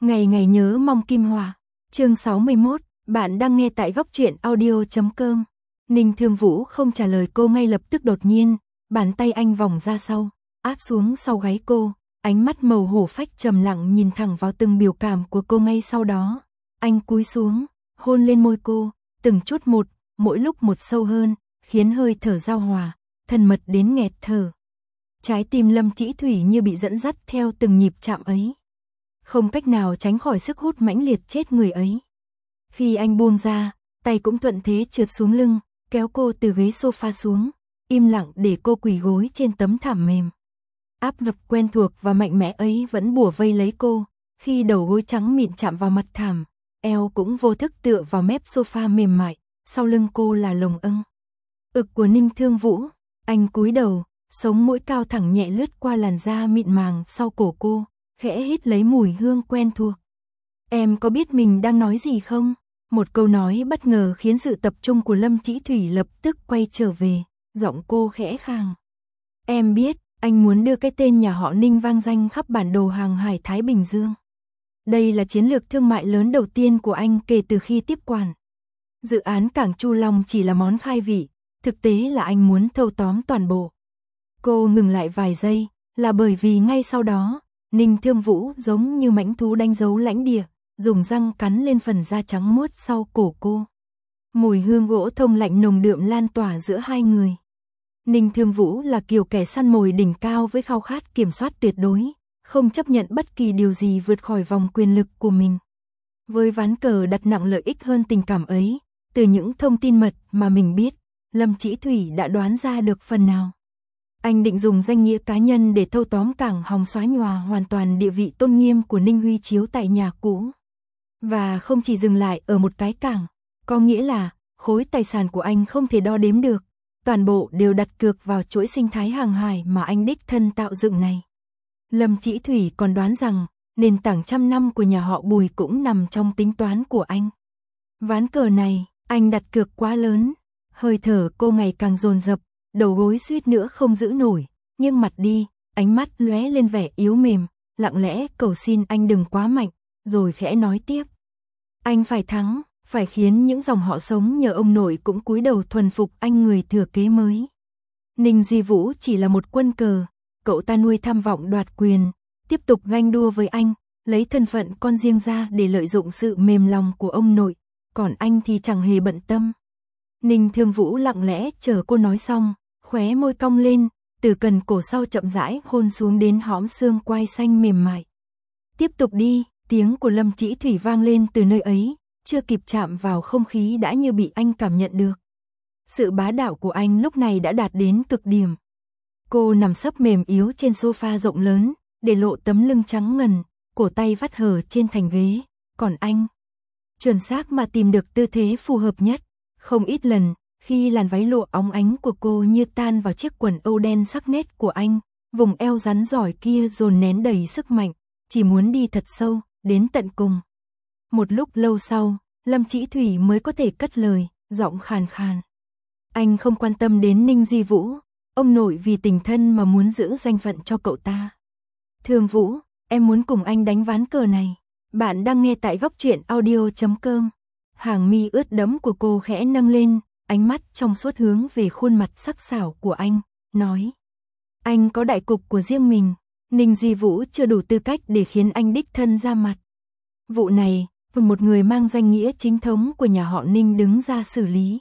Ngày ngày nhớ mong Kim Hòa. Chương 61, bạn đang nghe tại góc truyện audio.com. Ninh Thương Vũ không trả lời cô ngay lập tức, đột nhiên, bàn tay anh vòng ra sau, áp xuống sau gáy cô, ánh mắt màu hổ phách trầm lặng nhìn thẳng vào từng biểu cảm của cô. Ngay sau đó, anh cúi xuống, hôn lên môi cô, từng chút một, mỗi lúc một sâu hơn, khiến hơi thở giao hòa, thân mật đến nghẹt thở. Trái tim Lâm Chỉ Thủy như bị dẫn dắt theo từng nhịp chạm ấy, không cách nào tránh khỏi sức hút mãnh liệt chết người ấy. Khi anh buông ra, tay cũng thuận thế trượt xuống lưng, kéo cô từ ghế sofa xuống, im lặng để cô quỳ gối trên tấm thảm mềm. Áp lực quen thuộc và mạnh mẽ ấy vẫn bủa vây lấy cô, khi đầu gối trắng mịn chạm vào mặt thảm, eo cũng vô thức tựa vào mép sofa mềm mại, sau lưng cô là lồng âng. Ực của Ninh Thương Vũ, anh cúi đầu, sống mũi cao thẳng nhẹ lướt qua làn da mịn màng sau cổ cô, khẽ hít lấy mùi hương quen thuộc. Em có biết mình đang nói gì không? Một câu nói bất ngờ khiến sự tập trung của Lâm Chỉ Thủy lập tức quay trở về, giọng cô khẽ khàng. Em biết, anh muốn đưa cái tên nhà họ Ninh vang danh khắp bản đồ hàng hải Thái Bình Dương. Đây là chiến lược thương mại lớn đầu tiên của anh kể từ khi tiếp quản. Dự án cảng Chu Long chỉ là món khai vị, thực tế là anh muốn thâu tóm toàn bộ. Cô ngừng lại vài giây, là bởi vì ngay sau đó, Ninh Thương Vũ giống như mãnh thú đánh dấu lãnh địa, dùng răng cắn lên phần da trắng muốt sau cổ cô. Mùi hương gỗ thông lạnh nồng đượm lan tỏa giữa hai người. Ninh Thương Vũ là kiểu kẻ săn mồi đỉnh cao với khao khát kiểm soát tuyệt đối, không chấp nhận bất kỳ điều gì vượt khỏi vòng quyền lực của mình. Với ván cờ đặt nặng lợi ích hơn tình cảm ấy, từ những thông tin mật mà mình biết, Lâm Chỉ Thủy đã đoán ra được phần nào. Anh định dùng danh nghĩa cá nhân để thâu tóm cảng hòng xóa nhòa hoàn toàn địa vị tôn nghiêm của Ninh Huy Chiếu tại nhà cũ. Và không chỉ dừng lại ở một cái cảng, có nghĩa là khối tài sản của anh không thể đo đếm được, toàn bộ đều đặt cược vào chuỗi sinh thái hàng hải mà anh đích thân tạo dựng này. Lâm Chỉ Thủy còn đoán rằng nền tảng trăm năm của nhà họ Bùi cũng nằm trong tính toán của anh. Ván cờ này, anh đặt cược quá lớn, hơi thở cô ngày càng dồn dập, đầu gối suýt nữa không giữ nổi, nghiêng mặt đi, ánh mắt lóe lên vẻ yếu mềm, lặng lẽ cầu xin anh đừng quá mạnh, rồi khẽ nói tiếp. Anh phải thắng, phải khiến những dòng họ sống nhờ ông nội cũng cúi đầu thuần phục anh, người thừa kế mới. Ninh Duy Vũ chỉ là một quân cờ, cậu ta nuôi tham vọng đoạt quyền, tiếp tục ganh đua với anh, lấy thân phận con riêng ra để lợi dụng sự mềm lòng của ông nội, còn anh thì chẳng hề bận tâm. Ninh Thương Vũ lặng lẽ chờ cô nói xong, khóe môi cong lên, từ cần cổ sau chậm rãi hôn xuống đến hõm xương quai xanh mềm mại. Tiếp tục đi, tiếng của Lâm Chỉ Thủy vang lên từ nơi ấy, chưa kịp chạm vào không khí đã như bị anh cảm nhận được. Sự bá đạo của anh lúc này đã đạt đến cực điểm. Cô nằm sấp mềm yếu trên sofa rộng lớn, để lộ tấm lưng trắng ngần, cổ tay vắt hở trên thành ghế, còn anh chuẩn xác mà tìm được tư thế phù hợp nhất. Không ít lần, khi làn váy lụa óng ánh của cô như tan vào chiếc quần âu đen sắc nét của anh, vùng eo rắn giỏi kia dồn nén đầy sức mạnh, chỉ muốn đi thật sâu, đến tận cùng. Một lúc lâu sau, Lâm Chỉ Thủy mới có thể cất lời, giọng khàn khàn. Anh không quan tâm đến Ninh Duy Vũ, ông nội vì tình thân mà muốn giữ danh phận cho cậu ta. Thương Vũ, em muốn cùng anh đánh ván cờ này. Bạn đang nghe tại góc truyện audio.com. Hàng mi ướt đẫm của cô khẽ nâng lên, ánh mắt trong suốt hướng về khuôn mặt sắc sảo của anh, nói. Anh có đại cục của riêng mình, Ninh Duy Vũ chưa đủ tư cách để khiến anh đích thân ra mặt. Vụ này, một người mang danh nghĩa chính thống của nhà họ Ninh đứng ra xử lý.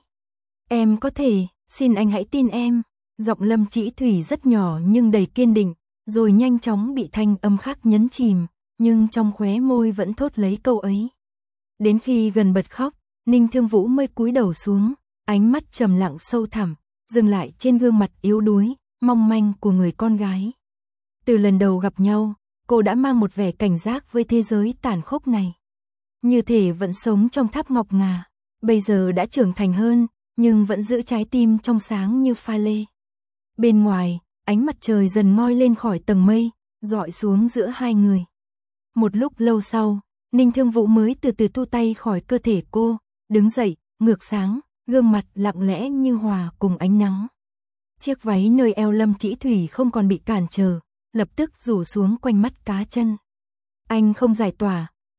Em có thể, xin anh hãy tin em. Giọng Lâm Chỉ Thủy rất nhỏ nhưng đầy kiên định, rồi nhanh chóng bị thanh âm khác nhấn chìm, nhưng trong khóe môi vẫn thốt lấy câu ấy. Đến khi gần bật khóc, Ninh Thương Vũ mới cúi đầu xuống, ánh mắt trầm lặng sâu thẳm, dừng lại trên gương mặt yếu đuối, mong manh của người con gái. Từ lần đầu gặp nhau, cô đã mang một vẻ cảnh giác với thế giới tàn khốc này. Như thể vẫn sống trong tháp ngọc ngà, bây giờ đã trưởng thành hơn, nhưng vẫn giữ trái tim trong sáng như pha lê. Bên ngoài, ánh mặt trời dần ngoi lên khỏi tầng mây, rọi xuống giữa hai người. Một lúc lâu sau, Ninh Thương Vũ mới từ từ thu tay khỏi cơ thể cô, đứng dậy, ngược sáng, gương mặt lặng lẽ như hòa cùng ánh nắng. Chiếc váy nơi eo Lâm Chỉ Thủy không còn bị cản trở, lập tức rủ xuống quanh mắt cá chân. Anh không giải tỏa,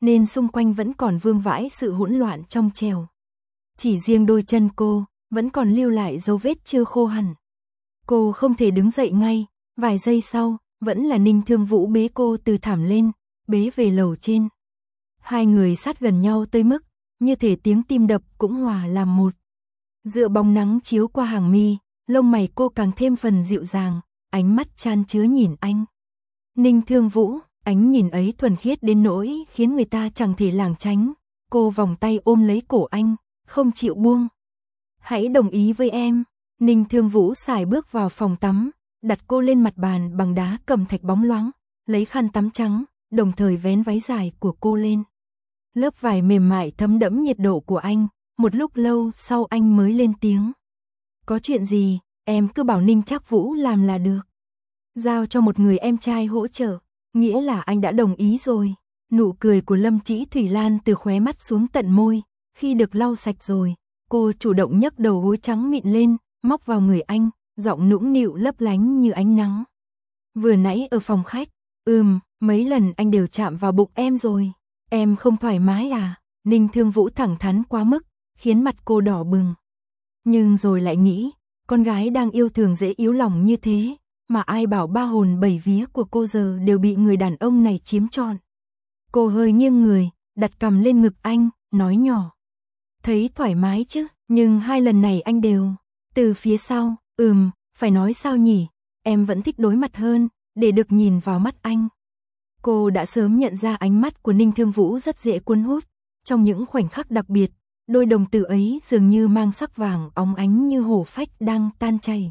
nên xung quanh vẫn còn vương vãi sự hỗn loạn trong trèo. Chỉ riêng đôi chân cô, vẫn còn lưu lại dấu vết chưa khô hẳn. Cô không thể đứng dậy ngay, vài giây sau, vẫn là Ninh Thương Vũ bế cô từ thảm lên, bế về lầu trên. Hai người sát gần nhau tới mức, như thể tiếng tim đập cũng hòa làm một. Dựa bóng nắng chiếu qua hàng mi, lông mày cô càng thêm phần dịu dàng, ánh mắt chan chứa nhìn anh. Ninh Thương Vũ, ánh nhìn ấy thuần khiết đến nỗi khiến người ta chẳng thể lảng tránh. Cô vòng tay ôm lấy cổ anh, không chịu buông. Hãy đồng ý với em. Ninh Thương Vũ sải bước vào phòng tắm, đặt cô lên mặt bàn bằng đá cẩm thạch bóng loáng, lấy khăn tắm trắng, đồng thời vén váy dài của cô lên. Lớp vải mềm mại thấm đẫm nhiệt độ của anh, một lúc lâu sau anh mới lên tiếng. Có chuyện gì, em cứ bảo Ninh Trác Vũ làm là được. Giao cho một người em trai hỗ trợ, nghĩa là anh đã đồng ý rồi. Nụ cười của Lâm Chỉ Thủy lan từ khóe mắt xuống tận môi, khi được lau sạch rồi, cô chủ động nhấc đầu gối trắng mịn lên, móc vào người anh, giọng nũng nịu lấp lánh như ánh nắng. Vừa nãy ở phòng khách, mấy lần anh đều chạm vào bụng em rồi. Em không thoải mái à? Ninh Thương Vũ thẳng thắn quá mức, khiến mặt cô đỏ bừng. Nhưng rồi lại nghĩ, con gái đang yêu thường dễ yếu lòng như thế, mà ai bảo ba hồn bảy vía của cô giờ đều bị người đàn ông này chiếm trọn. Cô hơi nghiêng người, đặt cằm lên ngực anh, nói nhỏ. Thấy thoải mái chứ, nhưng hai lần này anh đều. Từ phía sau, phải nói sao nhỉ, em vẫn thích đối mặt hơn, để được nhìn vào mắt anh. Cô đã sớm nhận ra ánh mắt của Ninh Thương Vũ rất dễ cuốn hút. Trong những khoảnh khắc đặc biệt, đôi đồng tử ấy dường như mang sắc vàng óng ánh như hồ phách đang tan chảy.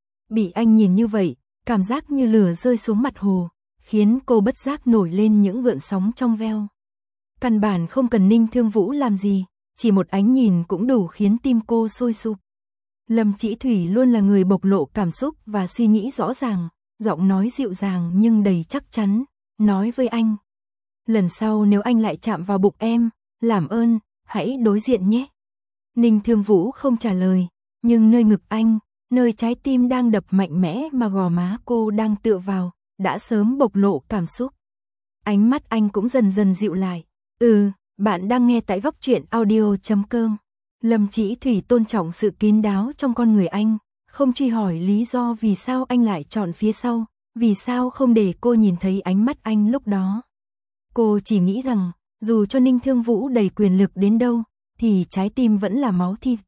Bị anh nhìn như vậy, cảm giác như lửa rơi xuống mặt hồ, khiến cô bất giác nổi lên những gợn sóng trong veo. Căn bản không cần Ninh Thương Vũ làm gì, chỉ một ánh nhìn cũng đủ khiến tim cô sôi sục. Lâm Chỉ Thủy luôn là người bộc lộ cảm xúc và suy nghĩ rõ ràng, giọng nói dịu dàng nhưng đầy chắc chắn, nói với anh. Lần sau nếu anh lại chạm vào bụng em, làm ơn, hãy đối diện nhé. Ninh Thương Vũ không trả lời, nhưng nơi ngực anh, nơi trái tim đang đập mạnh mẽ mà gò má cô đang tựa vào, đã sớm bộc lộ cảm xúc. Ánh mắt anh cũng dần dần dịu lại. Bạn đang nghe tại Góc Truyện Audio.com. Lâm Chỉ Thủy tôn trọng sự kín đáo trong con người anh, không truy hỏi lý do vì sao anh lại chọn phía sau, vì sao không để cô nhìn thấy ánh mắt anh lúc đó. Cô chỉ nghĩ rằng, dù cho Ninh Thương Vũ đầy quyền lực đến đâu, thì trái tim vẫn là máu thịt.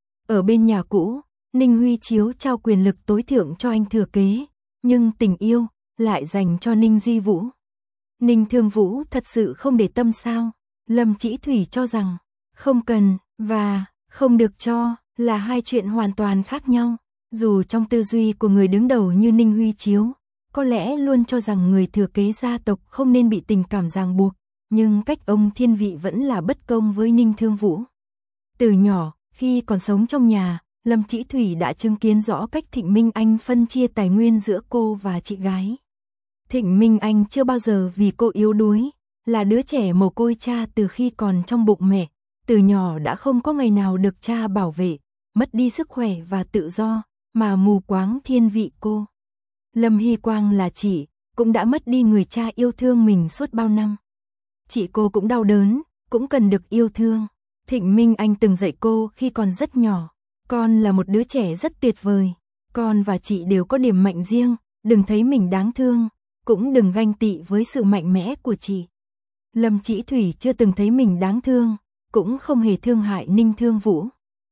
Ở bên nhà cũ, Ninh Huy Chiếu trao quyền lực tối thượng cho anh thừa kế, nhưng tình yêu lại dành cho Ninh Duy Vũ. Ninh Thương Vũ thật sự không để tâm sao? Lâm Chỉ Thủy cho rằng, không cần và không được cho là hai chuyện hoàn toàn khác nhau. Dù trong tư duy của người đứng đầu như Ninh Huy Chiếu, có lẽ luôn cho rằng người thừa kế gia tộc không nên bị tình cảm ràng buộc, nhưng cách ông thiên vị vẫn là bất công với Ninh Thương Vũ. Từ nhỏ, khi còn sống trong nhà, Lâm Chỉ Thủy đã chứng kiến rõ cách Thịnh Minh Anh phân chia tài nguyên giữa cô và chị gái. Thịnh Minh Anh chưa bao giờ vì cô yếu đuối, là đứa trẻ mồ côi cha từ khi còn trong bụng mẹ, từ nhỏ đã không có ngày nào được cha bảo vệ, mất đi sức khỏe và tự do, mà mù quáng thiên vị cô. Lâm Hy Quang là chị, cũng đã mất đi người cha yêu thương mình suốt bao năm. Chị cô cũng đau đớn, cũng cần được yêu thương. Thịnh Minh Anh từng dạy cô khi còn rất nhỏ, con là một đứa trẻ rất tuyệt vời, con và chị đều có điểm mạnh riêng, đừng thấy mình đáng thương, cũng đừng ganh tị với sự mạnh mẽ của chị. Lâm Chỉ Thủy chưa từng thấy mình đáng thương, cũng không hề thương hại Ninh Thương Vũ.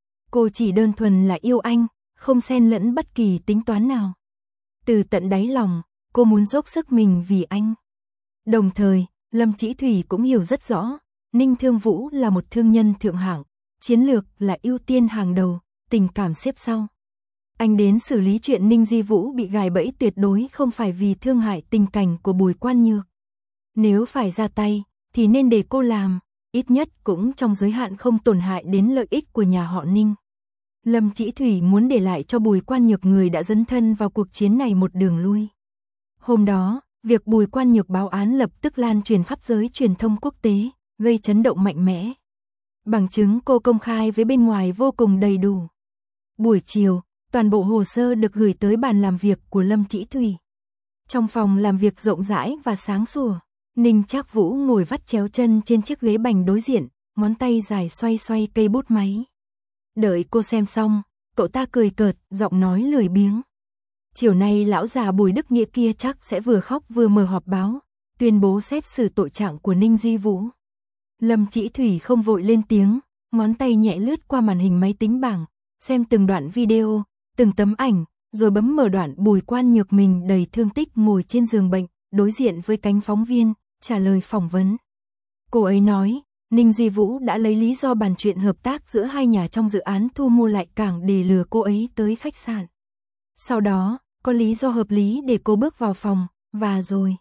Cô chỉ đơn thuần là yêu anh, không xen lẫn bất kỳ tính toán nào. Từ tận đáy lòng, cô muốn dốc sức mình vì anh. Đồng thời, Lâm Chỉ Thủy cũng hiểu rất rõ, Ninh Thương Vũ là một thương nhân thượng hạng, chiến lược là ưu tiên hàng đầu, tình cảm xếp sau. Anh đến xử lý chuyện Ninh Duy Vũ bị gài bẫy tuyệt đối không phải vì thương hại tình cảnh của Bùi Quan Nhược. Nếu phải ra tay, thì nên để cô làm, ít nhất cũng trong giới hạn không tổn hại đến lợi ích của nhà họ Ninh. Lâm Chỉ Thủy muốn để lại cho Bùi Quan Nhược người đã dấn thân vào cuộc chiến này một đường lui. Hôm đó, việc Bùi Quan Nhược báo án lập tức lan truyền khắp giới truyền thông quốc tế, gây chấn động mạnh mẽ. Bằng chứng cô công khai với bên ngoài vô cùng đầy đủ. Buổi chiều, toàn bộ hồ sơ được gửi tới bàn làm việc của Lâm Chỉ Thủy. Trong phòng làm việc rộng rãi và sáng sủa, Ninh Trác Vũ ngồi vắt chéo chân trên chiếc ghế bành đối diện, ngón tay dài xoay xoay cây bút máy. Đợi cô xem xong, cậu ta cười cợt, giọng nói lười biếng. Chiều nay lão già Bùi Đức Nghĩa kia chắc sẽ vừa khóc vừa mở họp báo, tuyên bố xét xử tội trạng của Ninh Duy Vũ. Lâm Chỉ Thủy không vội lên tiếng, ngón tay nhẹ lướt qua màn hình máy tính bảng, xem từng đoạn video, từng tấm ảnh, rồi bấm mở đoạn Bùi Quan Nhược mình đầy thương tích ngồi trên giường bệnh, đối diện với cánh phóng viên, trả lời phỏng vấn. Cô ấy nói, Ninh Duy Vũ đã lấy lý do bàn chuyện hợp tác giữa hai nhà trong dự án thu mua lại cảng để lừa cô ấy tới khách sạn. Sau đó, có lý do hợp lý để cô bước vào phòng, và rồi.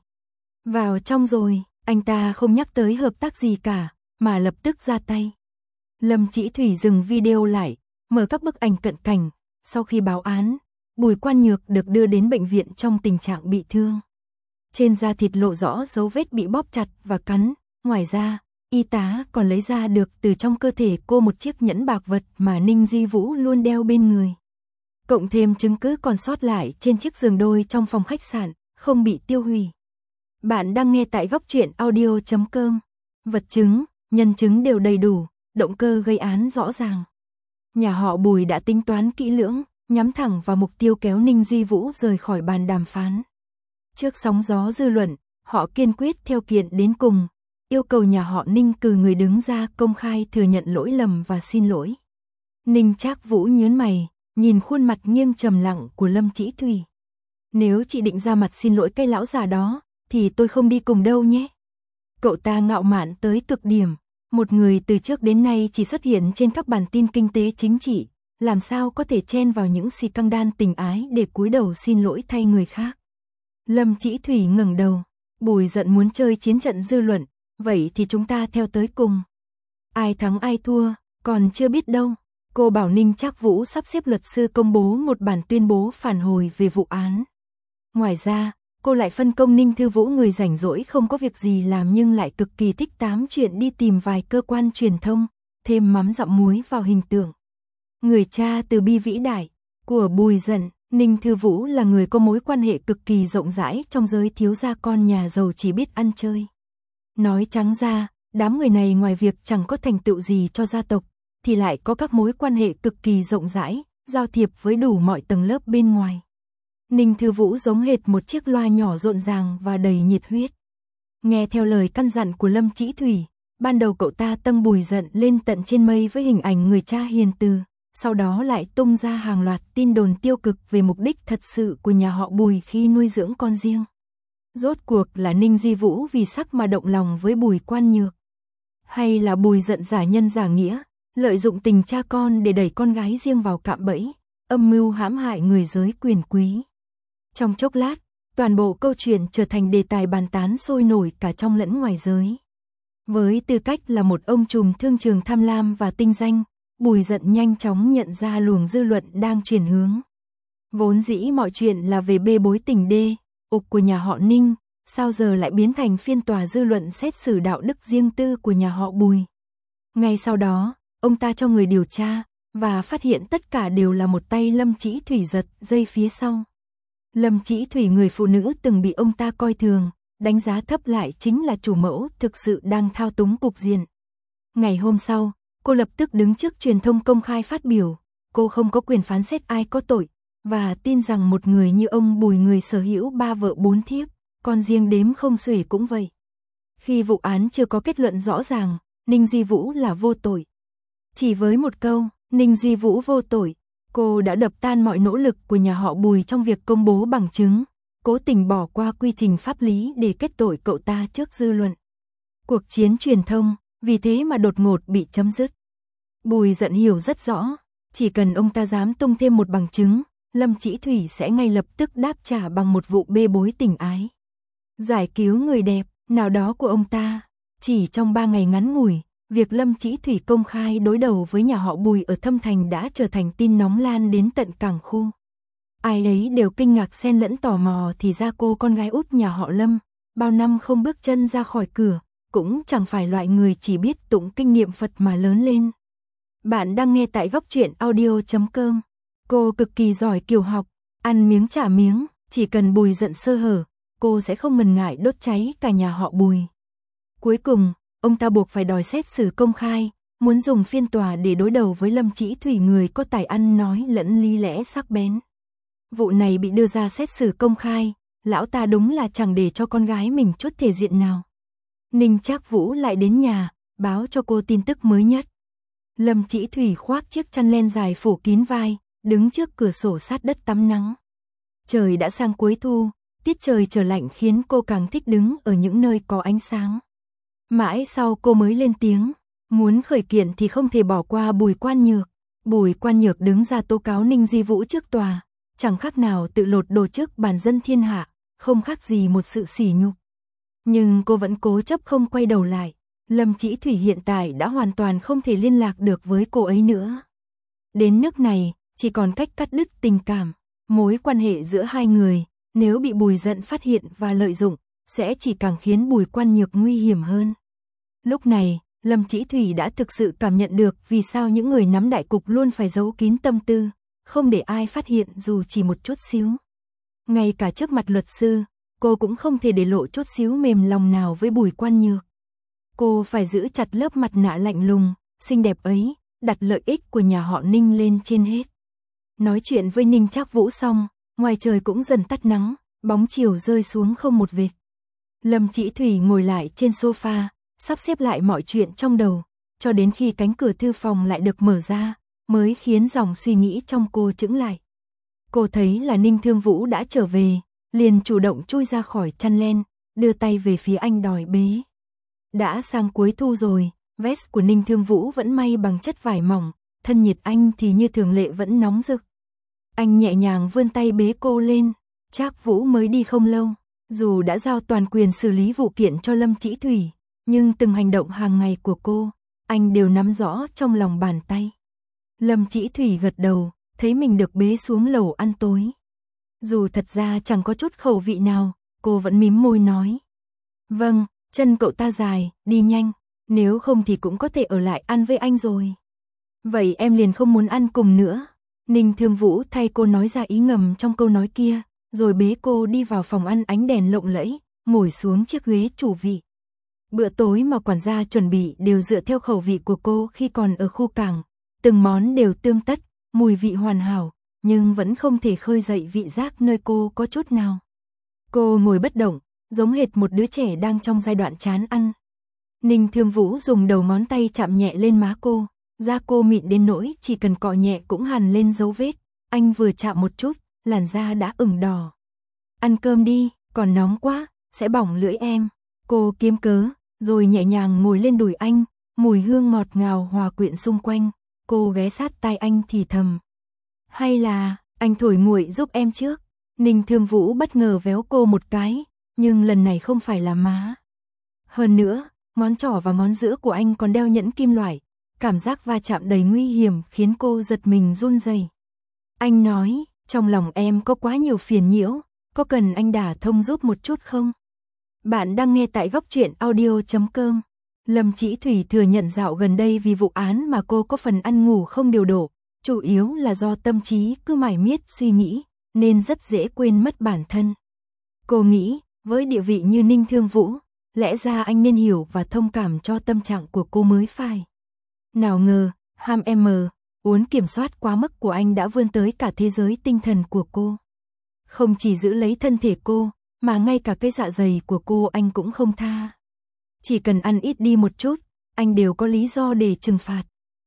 Vào trong rồi, anh ta không nhắc tới hợp tác gì cả, mà lập tức ra tay. Lâm Chỉ Thủy dừng video lại, mở các bức ảnh cận cảnh. Sau khi báo án, Bùi Quan Nhược được đưa đến bệnh viện trong tình trạng bị thương. Trên da thịt lộ rõ dấu vết bị bóp chặt và cắn. Ngoài ra, y tá còn lấy ra được từ trong cơ thể cô một chiếc nhẫn bạc vật mà Ninh Duy Vũ luôn đeo bên người. Cộng thêm chứng cứ còn sót lại trên chiếc giường đôi trong phòng khách sạn, không bị tiêu hủy. Bạn đang nghe tại Góc Truyện Audio.com. Vật chứng, nhân chứng đều đầy đủ, động cơ gây án rõ ràng. Nhà họ Bùi đã tính toán kỹ lưỡng, nhắm thẳng vào mục tiêu kéo Ninh Duy Vũ rời khỏi bàn đàm phán. Trước sóng gió dư luận, họ kiên quyết theo kiện đến cùng, yêu cầu nhà họ Ninh cử người đứng ra công khai thừa nhận lỗi lầm và xin lỗi. Ninh Trác Vũ nhướng mày, nhìn khuôn mặt nghiêng trầm lặng của Lâm Chỉ Thủy. Nếu chị định ra mặt xin lỗi cái lão già đó, thì tôi không đi cùng đâu nhé. Cậu ta ngạo mạn tới cực điểm, một người từ trước đến nay chỉ xuất hiện trên các bản tin kinh tế chính trị, làm sao có thể chen vào những scandal tình ái để cúi đầu xin lỗi thay người khác. Lâm Chỉ Thủy ngẩng đầu, Bùi giận muốn chơi chiến trận dư luận, vậy thì chúng ta theo tới cùng. Ai thắng ai thua, còn chưa biết đâu. Cô bảo Ninh Trác Vũ sắp xếp luật sư công bố một bản tuyên bố phản hồi về vụ án. Ngoài ra, cô lại phân công Ninh Thư Vũ người rảnh rỗi không có việc gì làm nhưng lại cực kỳ thích tám chuyện đi tìm vài cơ quan truyền thông, thêm mắm dặm muối vào hình tượng. Người cha từ bi vĩ đại của Bùi giận, Ninh Thư Vũ là người có mối quan hệ cực kỳ rộng rãi trong giới thiếu gia con nhà giàu chỉ biết ăn chơi. Nói trắng ra, đám người này ngoài việc chẳng có thành tựu gì cho gia tộc, thì lại có các mối quan hệ cực kỳ rộng rãi, giao thiệp với đủ mọi tầng lớp bên ngoài. Ninh Thư Vũ giống hệt một chiếc loa nhỏ rộn ràng và đầy nhiệt huyết. Nghe theo lời căn dặn của Lâm Chỉ Thủy, ban đầu cậu ta tâng Bùi giận lên tận trên mây với hình ảnh người cha hiền từ, sau đó lại tung ra hàng loạt tin đồn tiêu cực về mục đích thật sự của nhà họ Bùi khi nuôi dưỡng con riêng. Rốt cuộc là Ninh Duy Vũ vì sắc mà động lòng với Bùi Quan Nhược, hay là Bùi giận giả nhân giả nghĩa, lợi dụng tình cha con để đẩy con gái riêng vào cạm bẫy, âm mưu hãm hại người giới quyền quý. Trong chốc lát, toàn bộ câu chuyện trở thành đề tài bàn tán sôi nổi cả trong lẫn ngoài giới. Với tư cách là một ông trùm thương trường tham lam và tinh danh, Bùi giận nhanh chóng nhận ra luồng dư luận đang chuyển hướng. Vốn dĩ mọi chuyện là về bê bối tình đê, ục của nhà họ Ninh, sao giờ lại biến thành phiên tòa dư luận xét xử đạo đức riêng tư của nhà họ Bùi. Ngay sau đó, ông ta cho người điều tra, và phát hiện tất cả đều là một tay Lâm Chỉ Thủy giật dây phía sau. Lâm Chỉ Thủy, người phụ nữ từng bị ông ta coi thường, đánh giá thấp lại, chính là chủ mẫu thực sự đang thao túng cục diện. Ngày hôm sau, cô lập tức đứng trước truyền thông công khai phát biểu, cô không có quyền phán xét ai có tội, và tin rằng một người như ông Bùi, người sở hữu 3 vợ 4 thiếp, con riêng đếm không xuể cũng vậy. Khi vụ án chưa có kết luận rõ ràng, Ninh Duy Vũ là vô tội. Chỉ với một câu, Ninh Duy Vũ vô tội, cô đã đập tan mọi nỗ lực của nhà họ Bùi trong việc công bố bằng chứng, cố tình bỏ qua quy trình pháp lý để kết tội cậu ta trước dư luận. Cuộc chiến truyền thông, vì thế mà đột ngột bị chấm dứt. Bùi giận hiểu rất rõ, chỉ cần ông ta dám tung thêm một bằng chứng, Lâm Chỉ Thủy sẽ ngay lập tức đáp trả bằng một vụ bê bối tình ái. Giải cứu người đẹp nào đó của ông ta. Chỉ trong 3 ngày ngắn ngủi, việc Lâm Chỉ Thủy công khai đối đầu với nhà họ Bùi ở Thâm Thành đã trở thành tin nóng lan đến tận cảng khu. Ai ấy đều kinh ngạc xen lẫn tò mò, thì ra cô con gái út nhà họ Lâm, bao năm không bước chân ra khỏi cửa, cũng chẳng phải loại người chỉ biết tụng kinh niệm Phật mà lớn lên. Bạn đang nghe tại Góc Truyện Audio.com. Cô cực kỳ giỏi kiều học, ăn miếng trả miếng, chỉ cần Bùi giận sơ hở, cô sẽ không ngần ngại đốt cháy cả nhà họ Bùi. Cuối cùng, ông ta buộc phải đòi xét xử công khai, muốn dùng phiên tòa để đối đầu với Lâm Chỉ Thủy, người có tài ăn nói lẫn lý lẽ sắc bén. Vụ này bị đưa ra xét xử công khai, lão ta đúng là chẳng để cho con gái mình chút thể diện nào. Ninh Trác Vũ lại đến nhà, báo cho cô tin tức mới nhất. Lâm Chỉ Thủy khoác chiếc chăn len dài phủ kín vai, đứng trước cửa sổ sát đất tắm nắng. Trời đã sang cuối thu, tiết trời trở lạnh khiến cô càng thích đứng ở những nơi có ánh sáng. Mãi sau cô mới lên tiếng, muốn khởi kiện thì không thể bỏ qua Bùi Quan Nhược. Bùi Quan Nhược đứng ra tố cáo Ninh Duy Vũ trước tòa, chẳng khác nào tự lột đồ trước bàn dân thiên hạ, không khác gì một sự sỉ nhục. Nhưng cô vẫn cố chấp không quay đầu lại. Lâm Chỉ Thủy hiện tại đã hoàn toàn không thể liên lạc được với cô ấy nữa. Đến nước này, chỉ còn cách cắt đứt tình cảm, mối quan hệ giữa hai người, nếu bị Bùi Dận phát hiện và lợi dụng, sẽ chỉ càng khiến Bùi Quan Nhược nguy hiểm hơn. Lúc này, Lâm Chỉ Thủy đã thực sự cảm nhận được vì sao những người nắm đại cục luôn phải giấu kín tâm tư, không để ai phát hiện dù chỉ một chút xíu. Ngay cả trước mặt luật sư, cô cũng không thể để lộ chút xíu mềm lòng nào với Bùi Quan Nhược. Cô phải giữ chặt lớp mặt nạ lạnh lùng, xinh đẹp ấy, đặt lợi ích của nhà họ Ninh lên trên hết. Nói chuyện với Ninh Trác Vũ xong, ngoài trời cũng dần tắt nắng, bóng chiều rơi xuống không một vệt. Lâm Chỉ Thủy ngồi lại trên sofa, sắp xếp lại mọi chuyện trong đầu, cho đến khi cánh cửa thư phòng lại được mở ra, mới khiến dòng suy nghĩ trong cô chững lại. Cô thấy là Ninh Thương Vũ đã trở về, liền chủ động chui ra khỏi chăn len, đưa tay về phía anh đòi bế. Đã sang cuối thu rồi, vest của Ninh Thương Vũ vẫn may bằng chất vải mỏng, thân nhiệt anh thì như thường lệ vẫn nóng rực. Anh nhẹ nhàng vươn tay bế cô lên. Trác Vũ mới đi không lâu, dù đã giao toàn quyền xử lý vụ kiện cho Lâm Chỉ Thủy, nhưng từng hành động hàng ngày của cô, anh đều nắm rõ trong lòng bàn tay. Lâm Chỉ Thủy gật đầu, thấy mình được bế xuống lầu ăn tối. Dù thật ra chẳng có chút khẩu vị nào, cô vẫn mím môi nói. Vâng, chân cậu ta dài, đi nhanh, nếu không thì cũng có thể ở lại ăn với anh rồi. Vậy em liền không muốn ăn cùng nữa. Ninh Thương Vũ thay cô nói ra ý ngầm trong câu nói kia, rồi bế cô đi vào phòng ăn ánh đèn lộng lẫy, ngồi xuống chiếc ghế chủ vị. Bữa tối mà quản gia chuẩn bị đều dựa theo khẩu vị của cô khi còn ở khu cảng, từng món đều tươm tất, mùi vị hoàn hảo, nhưng vẫn không thể khơi dậy vị giác nơi cô có chút nào. Cô ngồi bất động, giống hệt một đứa trẻ đang trong giai đoạn chán ăn. Ninh Thương Vũ dùng đầu ngón tay chạm nhẹ lên má cô, da cô mịn đến nỗi chỉ cần cọ nhẹ cũng hằn lên dấu vết, anh vừa chạm một chút, làn da đã ửng đỏ. Ăn cơm đi, còn nóng quá, sẽ bỏng lưỡi em. Cô kiếm cớ, rồi nhẹ nhàng ngồi lên đùi anh, mùi hương ngọt ngào hòa quyện xung quanh, cô ghé sát tai anh thì thầm. Hay là, anh thổi nguội giúp em trước. Ninh Thương Vũ bất ngờ véo cô một cái, nhưng lần này không phải là má. Hơn nữa, ngón trỏ và ngón giữa của anh còn đeo nhẫn kim loại, cảm giác va chạm đầy nguy hiểm khiến cô giật mình run rẩy. Anh nói, trong lòng em có quá nhiều phiền nhiễu, có cần anh đả thông giúp một chút không? Bạn đang nghe tại góc truyện audio.com. Lâm Chỉ Thủy thừa nhận dạo gần đây vì vụ án mà cô có phần ăn ngủ không điều độ, chủ yếu là do tâm trí cứ mải miết suy nghĩ, nên rất dễ quên mất bản thân. Cô nghĩ, với địa vị như Ninh Thương Vũ, lẽ ra anh nên hiểu và thông cảm cho tâm trạng của cô mới phải. Nào ngờ, ham uốn kiểm soát quá mức của anh đã vươn tới cả thế giới tinh thần của cô. Không chỉ giữ lấy thân thể cô, mà ngay cả cái dạ dày của cô anh cũng không tha. Chỉ cần ăn ít đi một chút, anh đều có lý do để trừng phạt.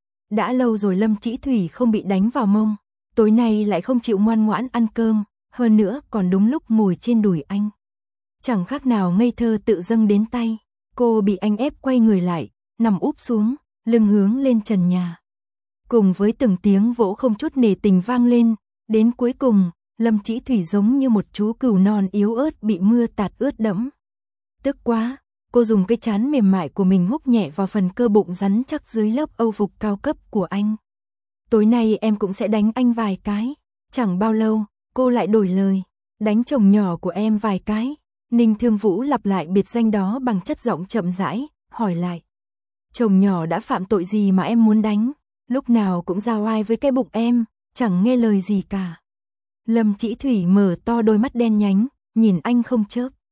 Đã lâu rồi Lâm Chỉ Thủy không bị đánh vào mông, tối nay lại không chịu ngoan ngoãn ăn cơm, hơn nữa còn đúng lúc ngồi trên đùi anh. Chẳng khác nào ngây thơ tự dâng đến tay, cô bị anh ép quay người lại, nằm úp xuống, lưng hướng lên trần nhà. Cùng với từng tiếng vỗ không chút nể tình vang lên, đến cuối cùng, Lâm Chỉ Thủy giống như một chú cừu non yếu ớt bị mưa tạt ướt đẫm. Tức quá, cô dùng cái trán mềm mại của mình húc nhẹ vào phần cơ bụng rắn chắc dưới lớp âu phục cao cấp của anh. Tối nay em cũng sẽ đánh anh vài cái. Chẳng bao lâu, cô lại đổi lời, đánh chồng nhỏ của em vài cái. Ninh Thương Vũ lặp lại biệt danh đó bằng chất giọng chậm rãi, hỏi lại. Chồng nhỏ đã phạm tội gì mà em muốn đánh? Lúc nào cũng giao oai với cái bụng em, chẳng nghe lời gì cả. Lâm Chỉ Thủy mở to đôi mắt đen nhánh, nhìn anh không chớp.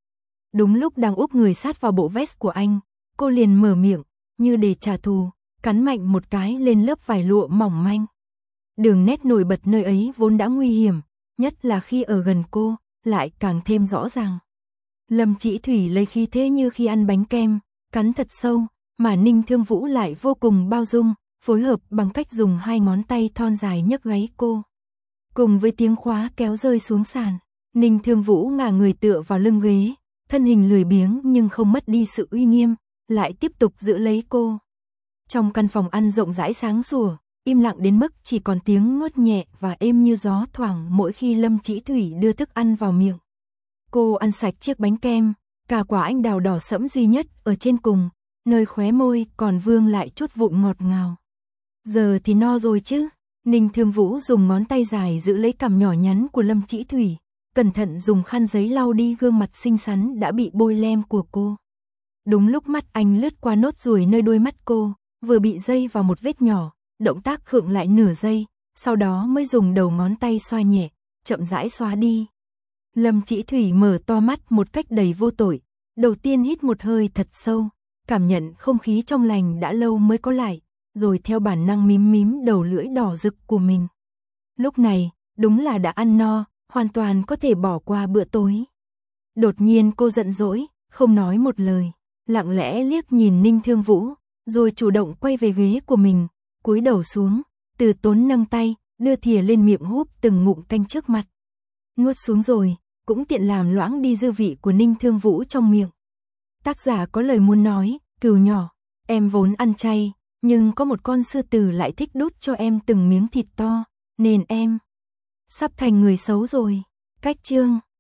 Đúng lúc đang úp người sát vào bộ vest của anh, cô liền mở miệng, như để trả thù, cắn mạnh một cái lên lớp vải lụa mỏng manh. Đường nét nổi bật nơi ấy vốn đã nguy hiểm, nhất là khi ở gần cô, lại càng thêm rõ ràng. Lâm Chỉ Thủy lấy khí thế như khi ăn bánh kem, cắn thật sâu, mà Ninh Thương Vũ lại vô cùng bao dung, phối hợp bằng cách dùng hai ngón tay thon dài nhấc gáy cô. Cùng với tiếng khóa kéo rơi xuống sàn, Ninh Thương Vũ ngả người tựa vào lưng ghế, thân hình lười biếng nhưng không mất đi sự uy nghiêm, lại tiếp tục giữ lấy cô. Trong căn phòng ăn rộng rãi sáng sủa, im lặng đến mức chỉ còn tiếng nuốt nhẹ và êm như gió thoảng mỗi khi Lâm Chỉ Thủy đưa thức ăn vào miệng. Cô ăn sạch chiếc bánh kem, cả quả anh đào đỏ sẫm duy nhất ở trên cùng, nơi khóe môi còn vương lại chút vụn ngọt ngào. Giờ thì no rồi chứ? Ninh Thương Vũ dùng ngón tay dài giữ lấy cằm nhỏ nhắn của Lâm Chỉ Thủy, cẩn thận dùng khăn giấy lau đi gương mặt xinh xắn đã bị bôi lem của cô. Đúng lúc mắt anh lướt qua nốt ruồi nơi đôi mắt cô, vừa bị dây vào một vết nhỏ, động tác khựng lại nửa giây, sau đó mới dùng đầu ngón tay xoa nhẹ, chậm rãi xóa đi. Lâm Chỉ Thủy mở to mắt một cách đầy vô tội, đầu tiên hít một hơi thật sâu, cảm nhận không khí trong lành đã lâu mới có lại, rồi theo bản năng mím mím đầu lưỡi đỏ rực của mình. Lúc này, đúng là đã ăn no, hoàn toàn có thể bỏ qua bữa tối. Đột nhiên cô giận dỗi, không nói một lời, lặng lẽ liếc nhìn Ninh Thương Vũ, rồi chủ động quay về ghế của mình, cúi đầu xuống, từ tốn nâng tay, đưa thìa lên miệng húp từng ngụm canh trước mặt. Nuốt xuống rồi, cũng tiện làm loãng đi dư vị của Ninh Thương Vũ trong miệng. Tác giả có lời muốn nói, cừu nhỏ, em vốn ăn chay, nhưng có một con sư tử lại thích đút cho em từng miếng thịt to, nên em sắp thành người xấu rồi. Cách chương